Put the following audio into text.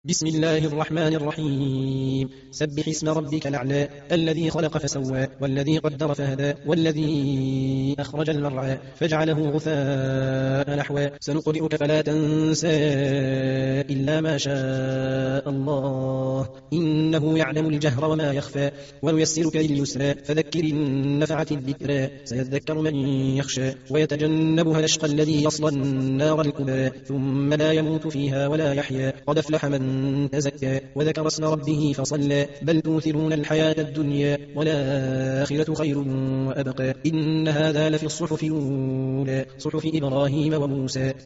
بسم الله الرحمن الرحيم. سبح اسم ربك الأعلى الذي خلق فسوى والذي قدر فهدى والذي أخرج المرعى فجعله غثاء نحوا سنقرئك فلا تنسى إلا ما شاء الله إنه يعلم الجهر وما يخفى ونيسرك لليسرى فذكر إن نفعت الذكرى سيذكر من يخشى ويتجنبها الأشقى الذي يصلى النار الكبرى ثم لا يموت فيها ولا يحيا قد أفلح من تزكى وذكر اسم ربه فصلى بل توثرون الحياة الدنيا والآخرة خير وأبقى إن هذا لفي الصحف الأولى صحف إبراهيم وموسى.